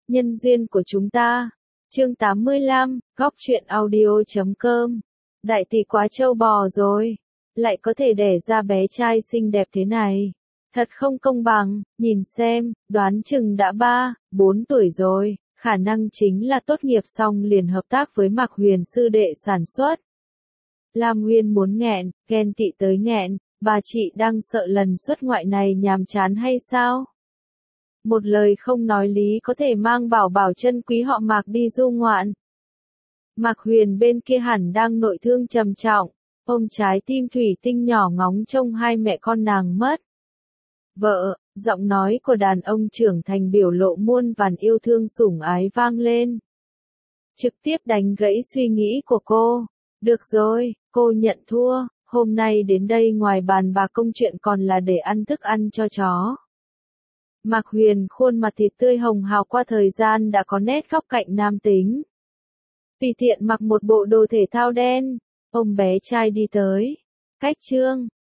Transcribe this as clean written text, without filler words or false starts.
Nhân duyên của chúng ta. Chương 85, góc truyện audio.com. Đại tỷ quá trâu bò rồi, lại có thể đẻ ra bé trai xinh đẹp thế này. Thật không công bằng, nhìn xem, đoán chừng đã 3, 4 tuổi rồi, khả năng chính là tốt nghiệp xong liền hợp tác với Mạc Huyền sư đệ sản xuất. Lam Nguyên muốn nghẹn, ghen tị tới nghẹn, bà chị đang sợ lần xuất ngoại này nhàm chán hay sao? Một lời không nói lý có thể mang bảo bảo chân quý họ Mạc đi du ngoạn. Mạc Huyền bên kia hẳn đang nội thương trầm trọng, ôm trái tim thủy tinh nhỏ ngóng trông hai mẹ con nàng mất. Vợ, giọng nói của đàn ông trưởng thành biểu lộ muôn vàn yêu thương sủng ái vang lên. Trực tiếp đánh gãy suy nghĩ của cô. Được rồi, cô nhận thua, hôm nay đến đây ngoài bàn bạc công chuyện còn là để ăn thức ăn cho chó. Mạc Huyền khuôn mặt thịt tươi hồng hào qua thời gian đã có nét góc cạnh nam tính. Tùy tiện mặc một bộ đồ thể thao đen, ôm bé trai đi tới. Cách Trương,